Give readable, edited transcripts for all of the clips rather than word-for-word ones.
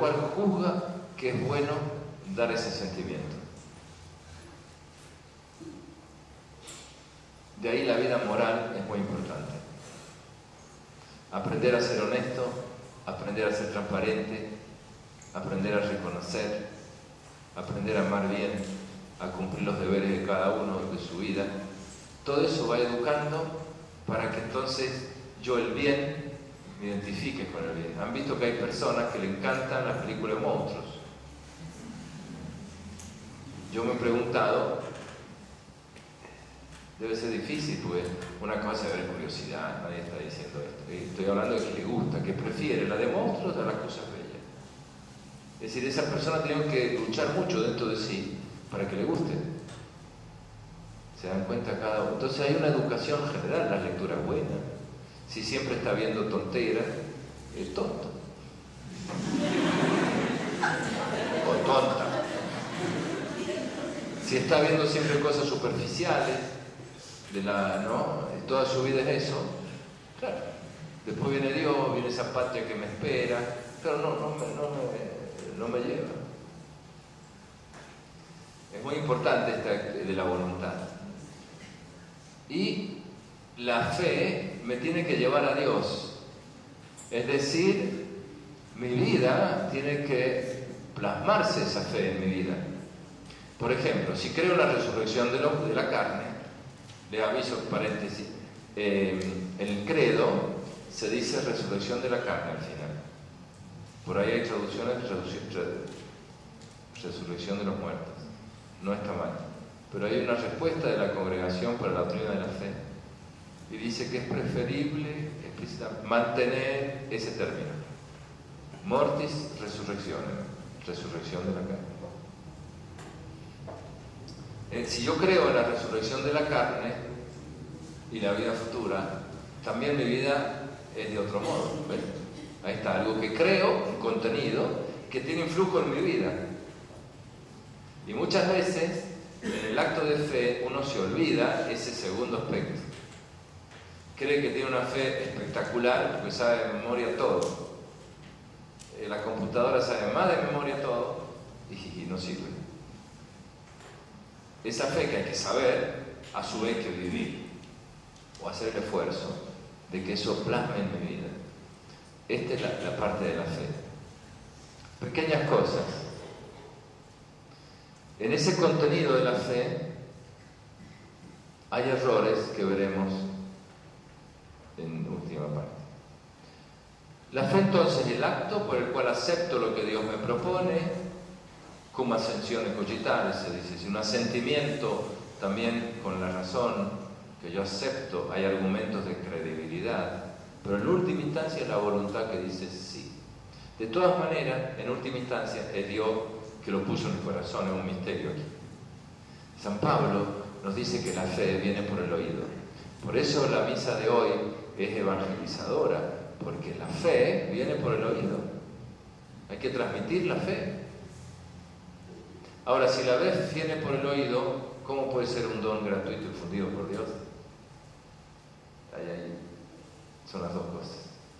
cual juzga que es bueno dar ese sentimiento. De ahí la vida moral es muy importante. Aprender a ser honesto, aprender a ser transparente, aprender a reconocer, aprender a amar bien, a cumplir los deberes de cada uno de su vida. Todo eso va educando para que entonces yo el bien me identifique con el bien. Han visto que hay personas que le encantan las películas de monstruos. Yo me he preguntado, debe ser difícil, pues una cosa es ver curiosidad, nadie está diciendo esto. Estoy hablando de que le gusta, que prefiere la de monstruos a las cosas bellas. Es decir, esa persona tiene que luchar mucho dentro de sí para que le guste. ¿Se dan cuenta cada uno? Entonces hay una educación general, la lectura es buena. Si siempre está viendo tonteras, es tonto. O tonta. Si está viendo siempre cosas superficiales, toda su vida es eso, claro. Después viene Dios, viene esa patria que me espera, pero no me lleva. Es muy importante esta de la voluntad. Y la fe me tiene que llevar a Dios. Es decir, mi vida tiene que plasmarse esa fe en mi vida. Por ejemplo, si creo en la resurrección de la carne, les aviso, paréntesis, en el credo se dice resurrección de la carne al final. Por ahí hay traducciones de resurrección de los muertos. No está mal. Pero hay una respuesta de la Congregación para la Doctrina de la Fe y dice que es preferible mantener ese término. Mortis resurrectionem, resurrección de la carne. Si yo creo en la resurrección de la carne y la vida futura, también mi vida es de otro modo. ¿Ven? Ahí está, algo que creo, un contenido que tiene influjo en mi vida. Y muchas veces, en el acto de fe, uno se olvida ese segundo aspecto. Cree que tiene una fe espectacular porque sabe de memoria todo. La computadora sabe más de memoria todo y no sirve. Esa fe que hay que saber, a su vez que vivir, o hacer el esfuerzo de que eso plasme en mi vida. Esta es la parte de la fe. Pequeñas cosas. En ese contenido de la fe hay errores que veremos en última parte. La fe entonces es el acto por el cual acepto lo que Dios me propone, como ascensione cogitale, se dice, si un asentimiento también con la razón que yo acepto, hay argumentos de credibilidad, pero en última instancia es la voluntad que dice sí. De todas maneras, en última instancia es Dios que lo puso en el corazón, es un misterio aquí. San Pablo nos dice que la fe viene por el oído. Por eso la misa de hoy es evangelizadora, porque la fe viene por el oído. Hay que transmitir la fe. Ahora, si la fe viene por el oído, ¿cómo puede ser un don gratuito y fundido por Dios? Ahí son las dos cosas.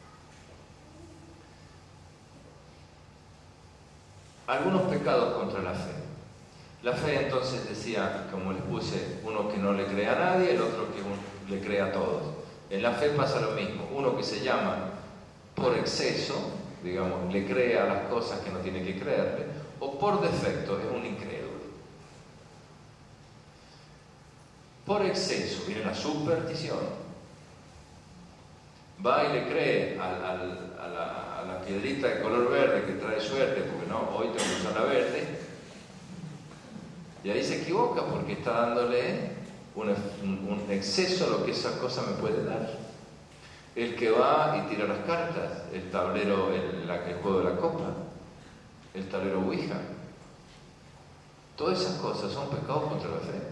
Algunos pecados contra la fe. La fe entonces decía, como les puse, uno que no le cree a nadie, el otro que le cree a todos. En la fe pasa lo mismo. Uno que se llama por exceso, digamos, le cree a las cosas que no tiene que creerle, o por defecto es un incrédulo. Por exceso viene la superstición. Va y le cree a la piedrita de color verde que trae suerte, porque no, hoy tengo que usar la verde, y ahí se equivoca porque está dándole un exceso a lo que esa cosa me puede dar. El que va y tira las cartas, el tablero, el juego de la copa, el tablero Ouija, todas esas cosas son pecados contra la fe.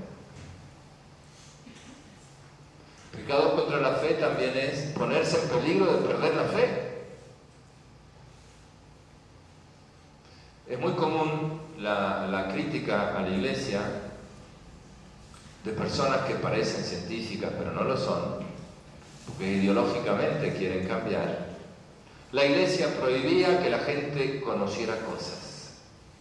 Pecado contra la fe también es ponerse en peligro de perder la fe. Es muy común la crítica a la Iglesia de personas que parecen científicas pero no lo son, porque ideológicamente quieren cambiar. La Iglesia prohibía que la gente conociera cosas.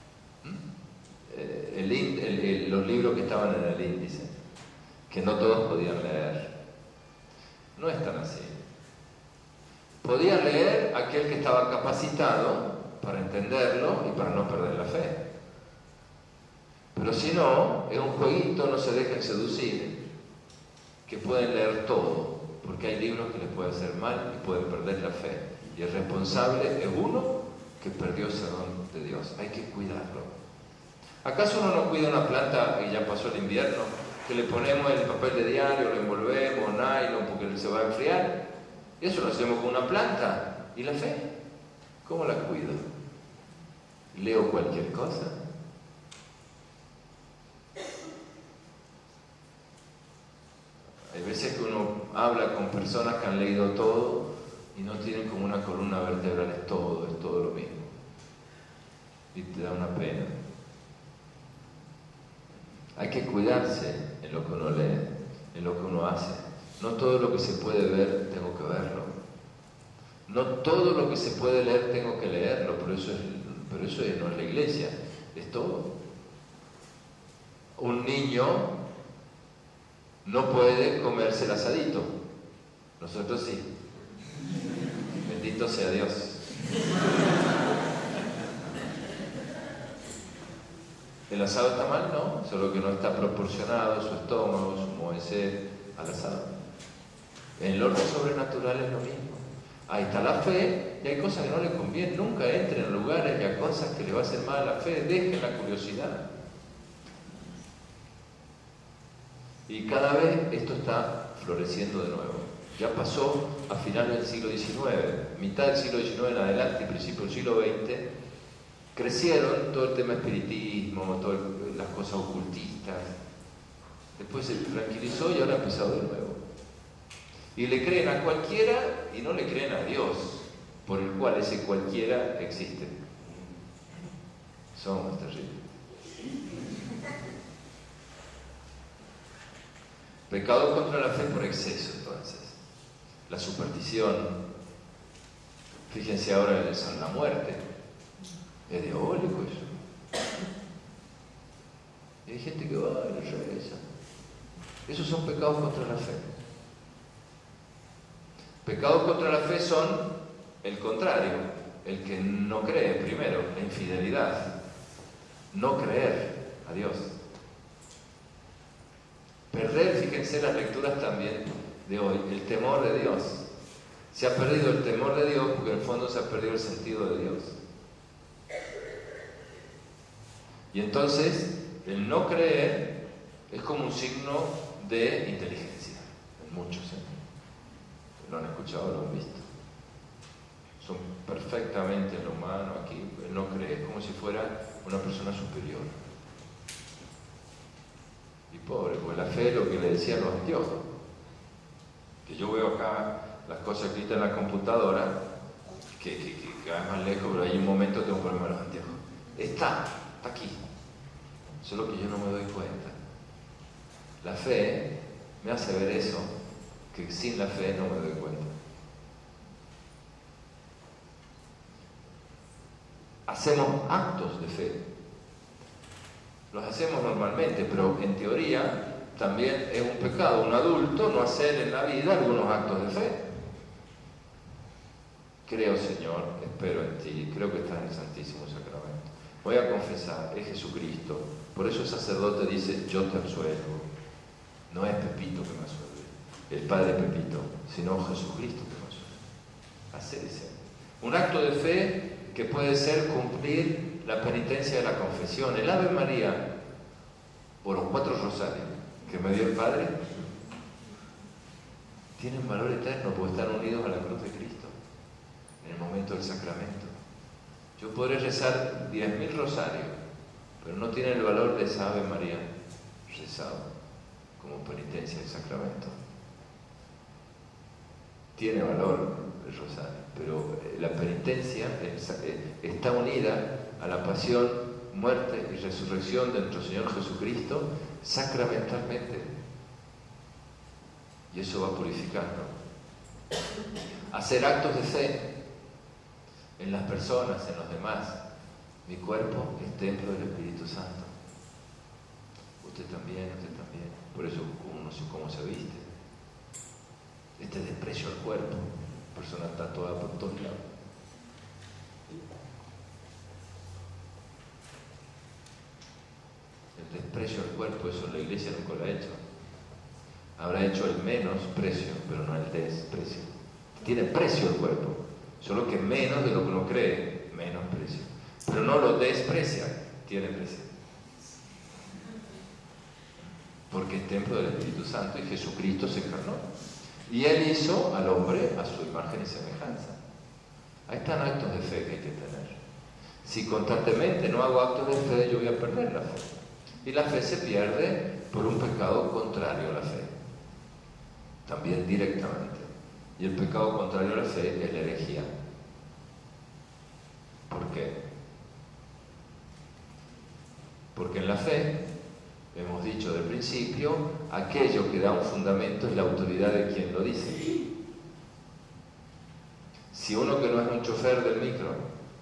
Los libros que estaban en el índice, que no todos podían leer. No es tan así. Podía leer aquel que estaba capacitado para entenderlo y para no perder la fe. Pero si no, es un jueguito, no se dejen seducir, que pueden leer todo, porque hay libros que les pueden hacer mal y pueden perder la fe. Y el responsable es uno que perdió ese don de Dios. Hay que cuidarlo. ¿Acaso uno no cuida una planta y ya pasó el invierno? Que le ponemos el papel de diario, lo envolvemos, nylon, porque se va a enfriar. Eso lo hacemos con una planta. ¿Y la fe? ¿Cómo la cuido? ¿Leo cualquier cosa? Hay veces que uno habla con personas que han leído todo y no tienen como una columna vertebral, es todo lo mismo. Y te da una pena. Hay que cuidarse en lo que uno lee, en lo que uno hace. No todo lo que se puede ver tengo que verlo. No todo lo que se puede leer tengo que leerlo, pero eso no es la Iglesia, es todo. Un niño no puede comerse el asadito. Nosotros sí. Bendito sea Dios. ¿El asado está mal? No, solo que no está proporcionado su estómago, su moesé al asado. En el orden sobrenatural es lo mismo. Ahí está la fe y hay cosas que no le convienen. Nunca entren en lugares y a cosas que le va a hacer mal a la fe. Dejen la curiosidad. Y cada vez esto está floreciendo de nuevo. Ya pasó a finales del siglo XIX, mitad del siglo XIX en adelante y principio del siglo XX, crecieron todo el tema espiritismo, todas las cosas ocultistas. Después se tranquilizó y ahora ha empezado de nuevo. Y le creen a cualquiera y no le creen a Dios, por el cual ese cualquiera existe. Somos terribles. Pecado contra la fe por exceso, entonces. La superstición. Fíjense ahora en la muerte. Es diabólico eso. Y hay gente que va y le regresa. Esos son pecados contra la fe. Pecados contra la fe son el contrario. El que no cree primero, la infidelidad. No creer a Dios. Perder, fíjense las lecturas también de hoy, el temor de Dios. Se ha perdido el temor de Dios porque en el fondo se ha perdido el sentido de Dios. Y entonces, el no creer es como un signo de inteligencia, en muchos sentidos. Lo han escuchado, lo han visto. Son perfectamente en lo humano aquí, el no creer es como si fuera una persona superior. Y pobre, pues la fe es lo que le decían los anteojos. Que yo veo acá las cosas escritas en la computadora, que cada vez más lejos, pero hay un momento que tengo que ponerme los anteojos. Está aquí. Solo que yo no me doy cuenta. La fe me hace ver eso, que sin la fe no me doy cuenta. Hacemos actos de fe. Los hacemos normalmente, pero en teoría también es un pecado un adulto no hacer en la vida algunos actos de fe. Creo, Señor, espero en ti, creo que estás en el Santísimo Sacramento. Voy a confesar, es Jesucristo. Por eso el sacerdote dice, yo te absuelvo. No es Pepito que me absuelve, el padre Pepito, sino Jesucristo que me absuelve. Hacer ese acto. Un acto de fe que puede ser cumplir la penitencia de la confesión, el Ave María o los 4 rosarios que me dio el Padre, tienen valor eterno porque están unidos a la cruz de Cristo en el momento del sacramento. Yo podré rezar 10.000 rosarios, pero no tienen el valor de esa Ave María rezado como penitencia del sacramento. Tiene valor el rosario, pero la penitencia está unida a la pasión, muerte y resurrección de nuestro Señor Jesucristo sacramentalmente. Y eso va purificando. Hacer actos de fe. en las personas, en los demás. Mi cuerpo es templo del Espíritu Santo. Usted también. Por eso uno no sé cómo se viste. Este desprecio al cuerpo. La persona está toda por todos lados. El desprecio al cuerpo, eso la Iglesia nunca lo ha hecho. Habrá hecho el menosprecio, pero no el desprecio. Tiene precio el cuerpo, solo que menos de lo que uno cree, menos precio. Pero no lo desprecia, tiene precio. Porque es templo del Espíritu Santo y Jesucristo se encarnó. Y Él hizo al hombre a su imagen y semejanza. Ahí están actos de fe que hay que tener. Si constantemente no hago actos de fe, yo voy a perder la fe. Y la fe se pierde por un pecado contrario a la fe. También directamente. Y el pecado contrario a la fe es la herejía. ¿Por qué? Porque en la fe, hemos dicho del principio, aquello que da un fundamento es la autoridad de quien lo dice. Si uno que no es un chofer del micro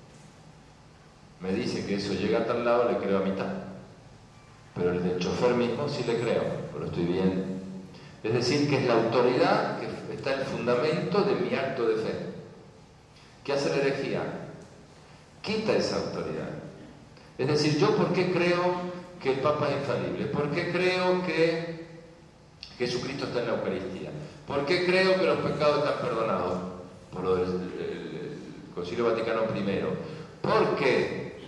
me dice que eso llega a tal lado, le creo a mitad. Pero el del chofer mismo sí le creo, pero estoy viendo. Es decir, que es la autoridad que está el fundamento de mi acto de fe. ¿Qué hace la herejía? Quita esa autoridad. Es decir, ¿yo por qué creo que el Papa es infalible? ¿Por qué creo que Jesucristo está en la Eucaristía? ¿Por qué creo que los pecados están perdonados? Por lo del Concilio Vaticano I. Porque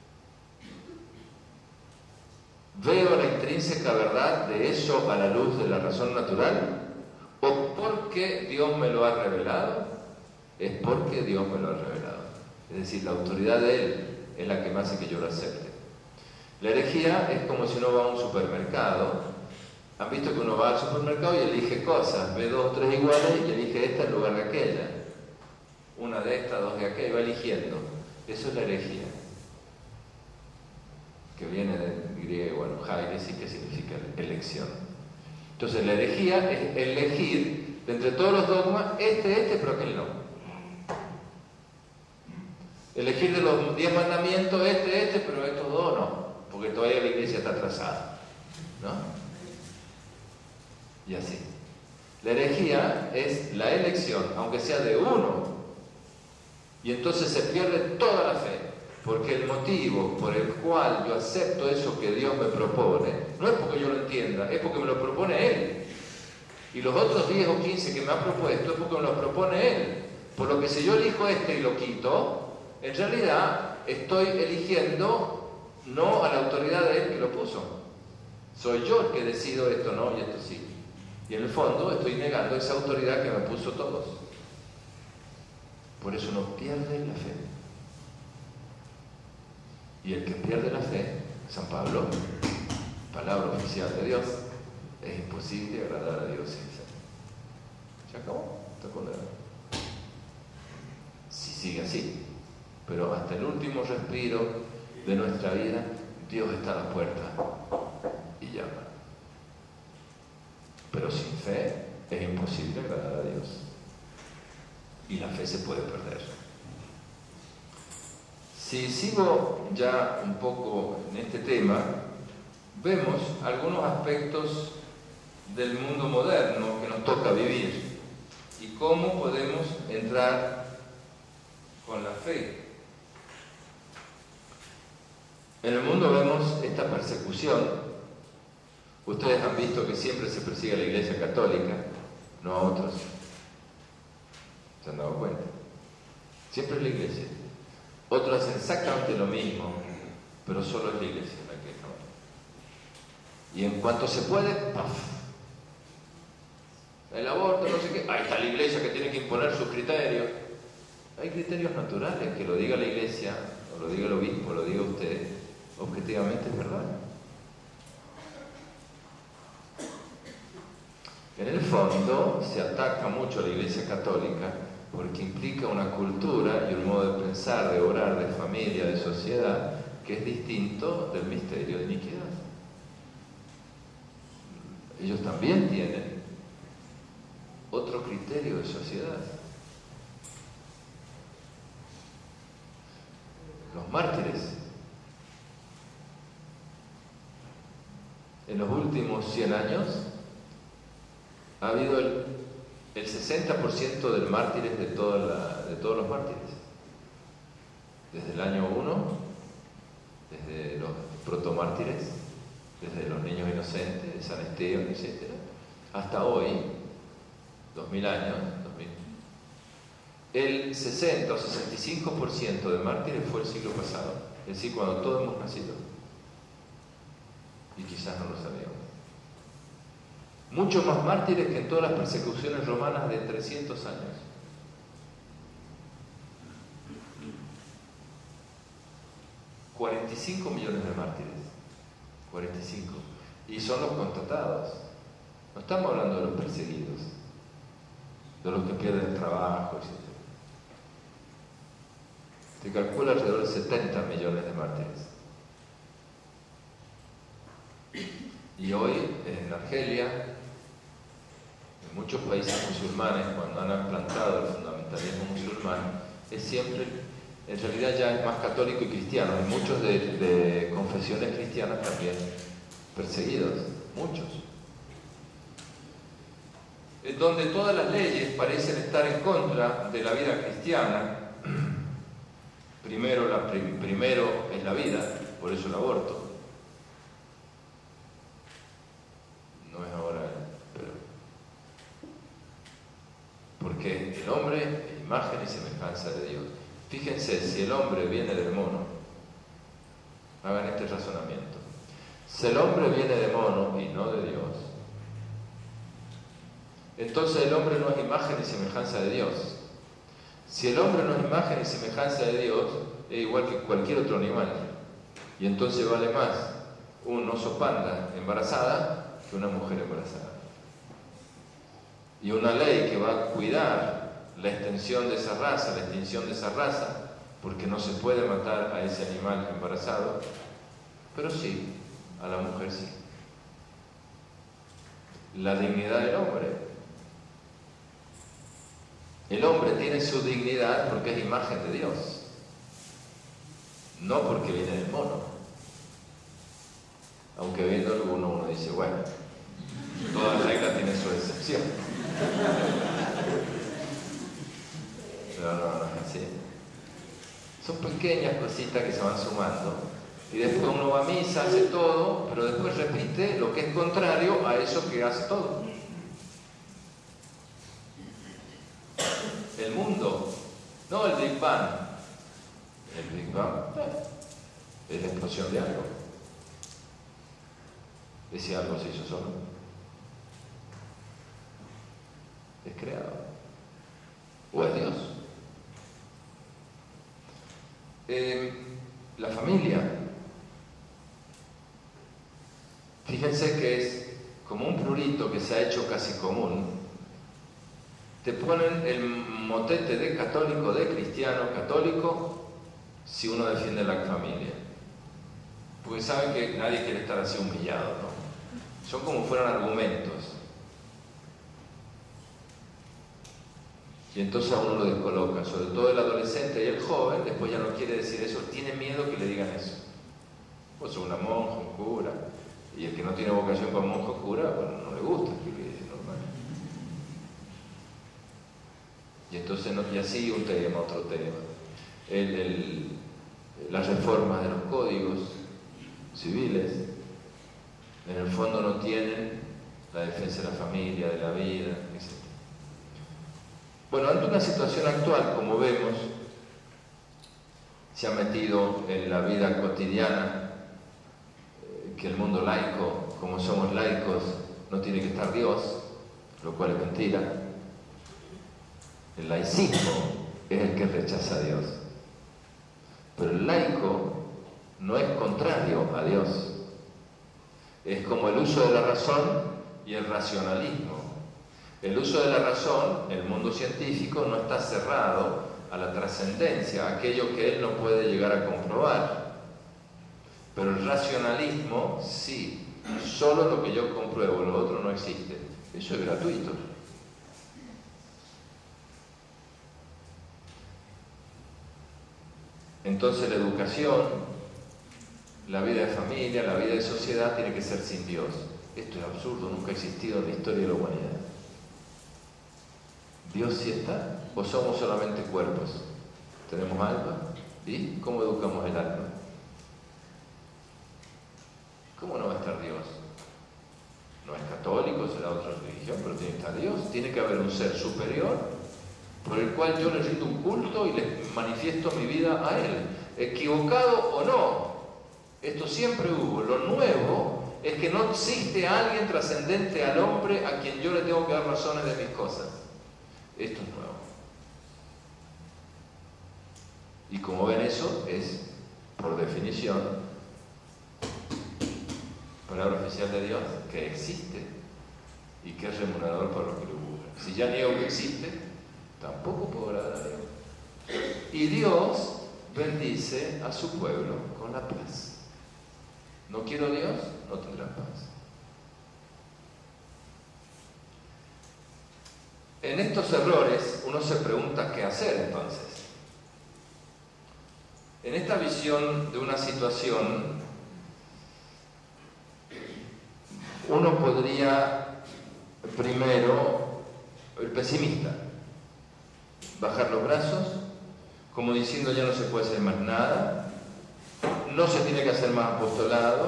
veo la intrínseca verdad de eso a la luz de la razón natural, o porque Dios me lo ha revelado. Es porque Dios me lo ha revelado. Es decir, la autoridad de Él es la que me hace que yo lo acepte. La herejía es como si uno va a un supermercado. Han visto que uno va al supermercado y elige cosas, ve 2 o 3 iguales y elige esta en lugar de aquella. Una de estas, 2 de aquella, y va eligiendo. Eso es la herejía, que viene del griego, heiresis, que significa elección. Entonces la herejía es elegir de entre todos los dogmas pero aquel no. Elegir de los 10 mandamientos pero estos 2 no, porque todavía la iglesia está atrasada, ¿no? Y así. La herejía es la elección, aunque sea de uno, y entonces se pierde toda la fe, porque el motivo por el cual yo acepto eso que Dios me propone, no es porque yo lo entienda, es porque me lo propone Él. Y los otros 10 o 15 que me ha propuesto es porque me lo propone Él. Por lo que si yo elijo y lo quito, en realidad estoy eligiendo no a la autoridad de Él que lo puso. Soy yo el que decido esto no y esto sí. Y en el fondo estoy negando esa autoridad que me puso todos. Por eso uno pierde la fe. Y el que pierde la fe, San Pablo, palabra oficial de Dios, es imposible agradar a Dios sin fe. ¿Se acabó? Está condenado. Si sigue así. Pero hasta el último respiro de nuestra vida, Dios está a la puerta y llama. Pero sin fe es imposible agradar a Dios. Y la fe se puede perder. Si sigo ya un poco en este tema, vemos algunos aspectos del mundo moderno que nos toca vivir y cómo podemos entrar con la fe. En el mundo vemos esta persecución. Ustedes han visto que siempre se persigue a la Iglesia Católica, no a otros. ¿Se han dado cuenta? Siempre es la Iglesia. Otros hacen exactamente lo mismo, pero solo es la Iglesia la que no. Y en cuanto se puede, ¡paf! El aborto, no sé qué, ahí está la Iglesia que tiene que imponer sus criterios. Hay criterios naturales, que lo diga la Iglesia, o lo diga el obispo, o lo diga usted, objetivamente es verdad. En el fondo se ataca mucho a la Iglesia Católica porque implica una cultura y un modo de pensar, de orar, de familia, de sociedad, que es distinto del misterio de iniquidad. Ellos también tienen otro criterio de sociedad. los mártires. En los últimos 100 años ha habido el 60% de mártires de todos los mártires. Desde el año 1, desde los protomártires, desde los niños inocentes, de San Esteban, etc., hasta hoy, 2000 años, el 60 o 65% de mártires fue el siglo pasado, es decir, cuando todos hemos nacido. Y quizás no lo sabíamos. Muchos más mártires que en todas las persecuciones romanas de 300 años. $45 millones de mártires. 45. Y son los constatados. No estamos hablando de los perseguidos, de los que pierden el trabajo, etc. Se calcula alrededor de 70 millones de mártires. Y hoy en Argelia, en muchos países musulmanes, cuando han implantado el fundamentalismo musulmán, es siempre, en realidad ya es más católico y cristiano. Hay muchos de confesiones cristianas también perseguidos, muchos. Donde todas las leyes parecen estar en contra de la vida cristiana. Primero es la vida, por eso el aborto. No es ahora, pero porque el hombre es imagen y semejanza de Dios. Fíjense, si el hombre viene del mono, hagan este razonamiento. Si el hombre viene de mono y no de Dios, entonces el hombre no es imagen y semejanza de Dios. Si el hombre no es imagen y semejanza de Dios, es igual que cualquier otro animal. Y entonces vale más un oso panda embarazada que una mujer embarazada. Y una ley que va a cuidar la extensión de esa raza, la extinción de esa raza, porque no se puede matar a ese animal embarazado, pero sí, a la mujer sí. La dignidad del hombre. El hombre tiene su dignidad porque es imagen de Dios, no porque viene del mono. Aunque viéndolo uno dice, bueno, toda regla tiene su excepción. Pero no es así. Son pequeñas cositas que se van sumando y después uno va a misa, hace todo, pero después repite lo que es contrario a eso que hace todo. El mundo, no el Big Bang. El Big Bang es la explosión de algo. Ese algo se hizo solo. Es creado. O es Dios. La familia. Fíjense que es como un prurito que se ha hecho casi común. Te ponen el motete de católico, de cristiano católico, si uno defiende la familia. Porque saben que nadie quiere estar así humillado, ¿no? Son como fueran argumentos. Y entonces a uno lo descoloca, sobre todo el adolescente y el joven, después ya no quiere decir eso, tiene miedo que le digan eso. Pues una monja, un cura, y el que no tiene vocación para monja o cura, bueno, no le gusta, que es normal. Y entonces, y así un tema, otro tema. Las reformas de los códigos civiles, en el fondo no tienen la defensa de la familia, de la vida, etc. Bueno, ante una situación actual, como vemos, se ha metido en la vida cotidiana que el mundo laico, como somos laicos, no tiene que estar Dios, lo cual es mentira. El laicismo es el que rechaza a Dios. Pero el laico no es contrario a Dios. Es como el uso de la razón y el racionalismo. El uso de la razón, el mundo científico, no está cerrado a la trascendencia, a aquello que él no puede llegar a comprobar. Pero el racionalismo, sí, solo lo que yo compruebo, lo otro no existe. Eso es gratuito. Entonces la educación, la vida de familia, la vida de sociedad tiene que ser sin Dios. Esto es absurdo, nunca ha existido en la historia de la humanidad. ¿Dios sí está? ¿O somos solamente cuerpos? ¿Tenemos alma? ¿Y cómo educamos el alma? ¿Cómo no va a estar Dios? No es católico, será otra religión, pero tiene que estar Dios. Tiene que haber un ser superior por el cual yo le rindo un culto y le manifiesto mi vida a Él. Equivocado o no, esto siempre hubo. Lo nuevo es que no existe alguien trascendente al hombre a quien yo le tengo que dar razones de mis cosas. Esto es nuevo. Y como ven, eso es, por definición, palabra oficial de Dios, que existe y que es remunerador para los que lo buscan. Si ya niego que existe, tampoco puedo agradar a Dios. Y Dios bendice a su pueblo con la paz. ¿No quiero Dios? No tendrán paz. En estos errores uno se pregunta qué hacer entonces. En esta visión de una situación, uno podría, primero, el pesimista, bajar los brazos, como diciendo ya no se puede hacer más nada, no se tiene que hacer más apostolado.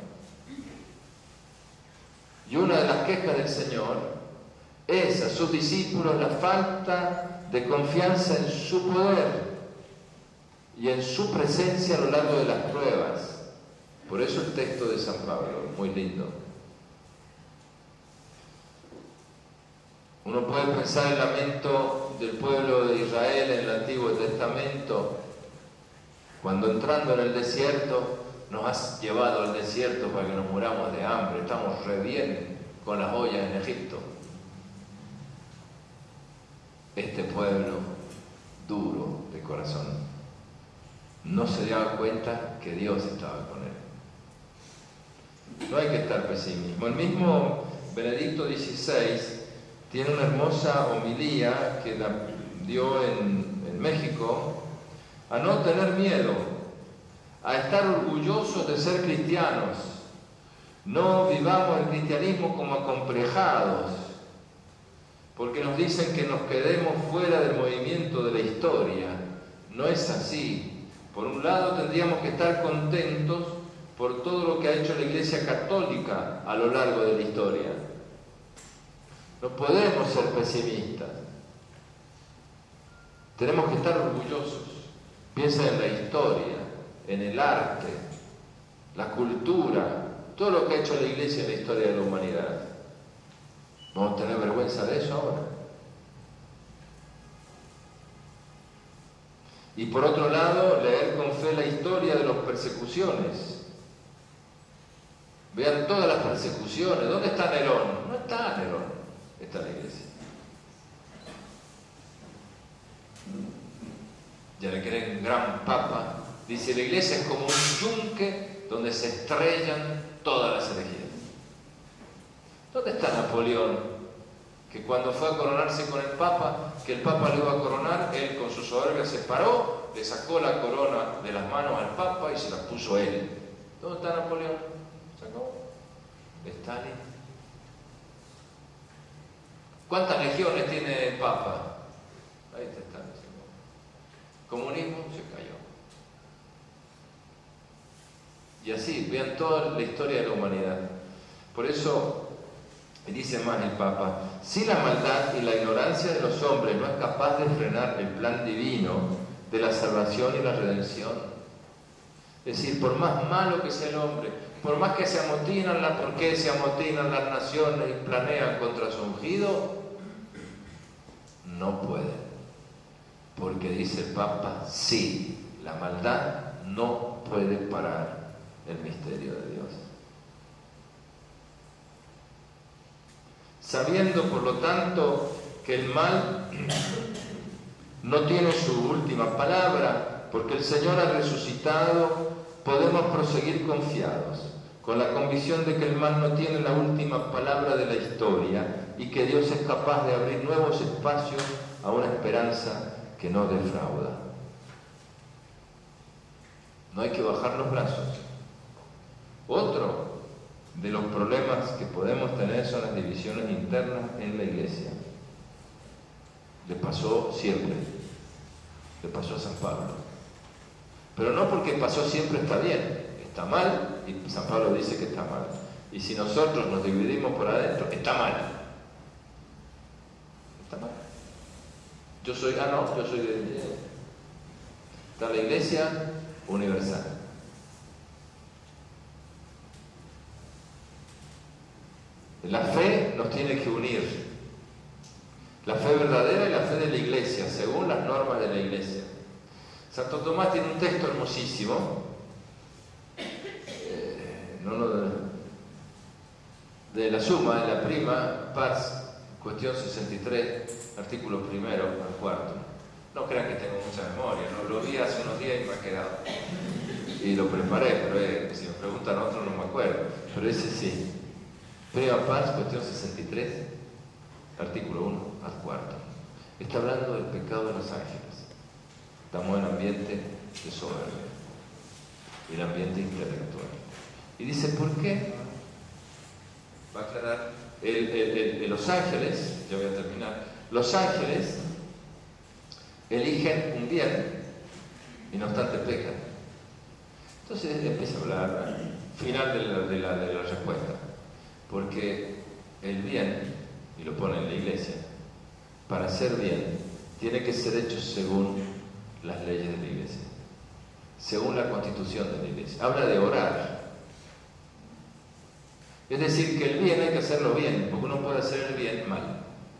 Y una de las quejas del Señor es a sus discípulos la falta de confianza en su poder y en su presencia a lo largo de las pruebas. Por eso el texto de San Pablo, muy lindo. Uno puede pensar el lamento del pueblo de Israel en el Antiguo Testamento, cuando entrando en el desierto, nos has llevado al desierto para que nos muramos de hambre, estamos re bien con las ollas en Egipto. Este pueblo duro de corazón no se daba cuenta que Dios estaba con él. No hay que estar pesimismo. El mismo Benedicto XVI tiene una hermosa homilía que la dio en México, a no tener miedo, a estar orgullosos de ser cristianos. No vivamos el cristianismo como acomplejados, porque nos dicen que nos quedemos fuera del movimiento de la historia. No es así. Por un lado tendríamos que estar contentos por todo lo que ha hecho la Iglesia Católica a lo largo de la historia. No podemos ser pesimistas. Tenemos que estar orgullosos. Piensa en la historia, en el arte, la cultura, todo lo que ha hecho la Iglesia en la historia de la humanidad. ¿Vamos a tener vergüenza de eso ahora? Y por otro lado, leer con fe la historia de las persecuciones. Vean todas las persecuciones. ¿Dónde está Nerón? No está Nerón, está la Iglesia. Ya le creen gran papa. Dice, la Iglesia es como un yunque donde se estrellan todas las herejías. ¿Dónde está Napoleón? Que cuando fue a coronarse con el Papa, que el Papa lo iba a coronar, él con su soberbia se paró, le sacó la corona de las manos al Papa y se la puso él. ¿Dónde está Napoleón? ¿Sacó? Stalin. ¿Cuántas legiones tiene el Papa? Ahí está Stalin. Comunismo se cayó. Y así, vean toda la historia de la humanidad. Por eso, dice más el Papa, si la maldad y la ignorancia de los hombres no es capaz de frenar el plan divino de la salvación y la redención, es decir, por más malo que sea el hombre, por más que se amotinan las naciones y planean contra su ungido, no pueden. Porque dice el Papa, sí, la maldad no puede parar el misterio de Dios. Sabiendo, por lo tanto, que el mal no tiene su última palabra, porque el Señor ha resucitado, podemos proseguir confiados, con la convicción de que el mal no tiene la última palabra de la historia y que Dios es capaz de abrir nuevos espacios a una esperanza que no defrauda. No hay que bajar los brazos. Otro de los problemas que podemos tener son las divisiones internas en la iglesia. Le pasó siempre. Le pasó a San Pablo. Pero no porque pasó siempre está bien. Está mal y San Pablo dice que está mal. Y si nosotros nos dividimos por adentro, está mal. Está mal. Yo soy de... Está la iglesia universal. La fe nos tiene que unir. La fe verdadera y la fe de la iglesia, según las normas de la iglesia. Santo Tomás tiene un texto hermosísimo, de la suma, de la prima, pars, cuestión 63, artículo primero al cuarto. No crean que tengo mucha memoria, ¿no? Lo vi hace unos días y me ha quedado. Y lo preparé, pero si me preguntan otro no me acuerdo. Pero ese sí. Prima pars, cuestión 63, artículo 1 al cuarto. Está hablando del pecado de los ángeles. Estamos en ambiente de soberbia, el ambiente intelectual. Y dice, ¿por qué? Va a aclarar, los ángeles, ya voy a terminar, los ángeles eligen un bien y no obstante pecan. Entonces empieza a hablar, final de la respuesta, porque el bien, y lo pone en la iglesia, para hacer bien, tiene que ser hecho según las leyes de la iglesia, según la constitución de la iglesia. Habla de orar. Es decir, que el bien hay que hacerlo bien, porque uno puede hacer el bien mal.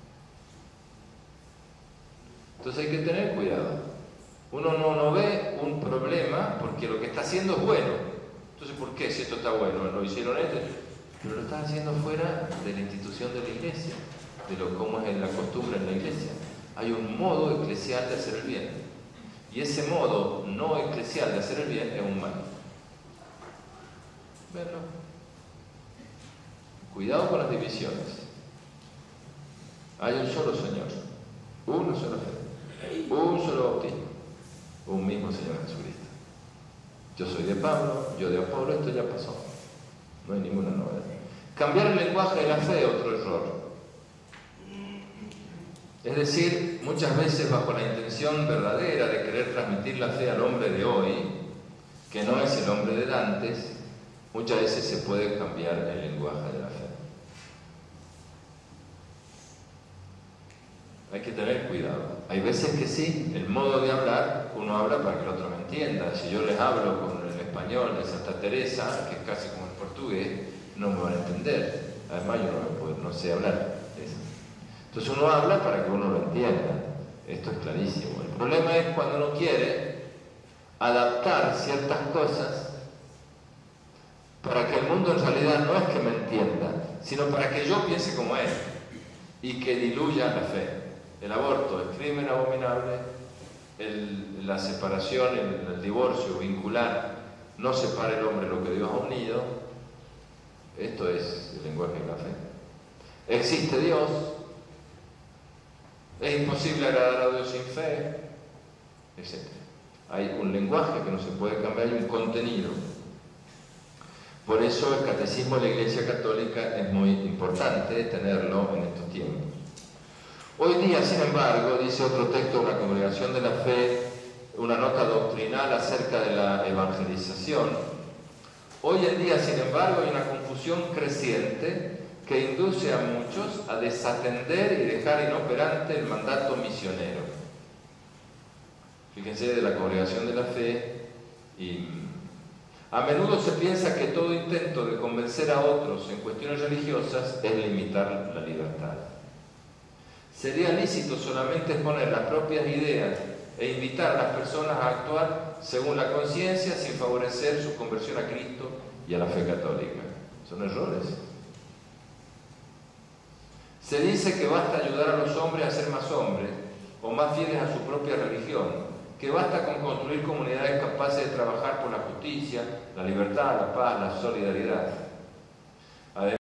Entonces hay que tener cuidado. Uno no ve un problema porque lo que está haciendo es bueno. Entonces, ¿por qué? Si esto está bueno, lo hicieron pero lo están haciendo fuera de la institución de la iglesia, de cómo es la costumbre en la iglesia. Hay un modo eclesial de hacer el bien. Y ese modo no eclesial de hacer el bien es un mal. ¿Verlo? Cuidado con las divisiones. Hay un solo Señor, una sola fe, un solo bautismo, un mismo Señor Jesucristo. Yo soy de Pablo, yo de Apolo, esto ya pasó. No hay ninguna novedad. Cambiar el lenguaje de la fe, otro error. Es decir, muchas veces bajo la intención verdadera de querer transmitir la fe al hombre de hoy, que no es el hombre de antes, muchas veces se puede cambiar el lenguaje de la fe. Hay que tener cuidado. Hay veces que sí, el modo de hablar, uno habla para que el otro me entienda. Si yo les hablo con el español de Santa Teresa, que es casi como el portugués, no me van a entender. Además yo no sé hablar eso. Entonces uno habla para que uno lo entienda. Esto es clarísimo. El problema es cuando uno quiere adaptar ciertas cosas para que el mundo en realidad no es que me entienda, sino para que yo piense como él y que diluya la fe. El aborto es crimen abominable, la separación, el divorcio vincular, no separa el hombre lo que Dios ha unido. Esto es el lenguaje de la fe. Existe Dios, es imposible agradar a Dios sin fe, etc. Hay un lenguaje que no se puede cambiar, hay un contenido. Por eso el catecismo de la Iglesia Católica es muy importante tenerlo en estos tiempos. Hoy día, sin embargo, dice otro texto de la Congregación de la Fe, una nota doctrinal acerca de la evangelización. Hoy en día, sin embargo, hay una confusión creciente que induce a muchos a desatender y dejar inoperante el mandato misionero. Fíjense, de la Congregación de la Fe, y a menudo se piensa que todo intento de convencer a otros en cuestiones religiosas es limitar la libertad. Sería lícito solamente exponer las propias ideas e invitar a las personas a actuar según la conciencia sin favorecer su conversión a Cristo y a la fe católica. Son errores. Se dice que basta ayudar a los hombres a ser más hombres o más fieles a su propia religión, que basta con construir comunidades capaces de trabajar por la justicia, la libertad, la paz, la solidaridad.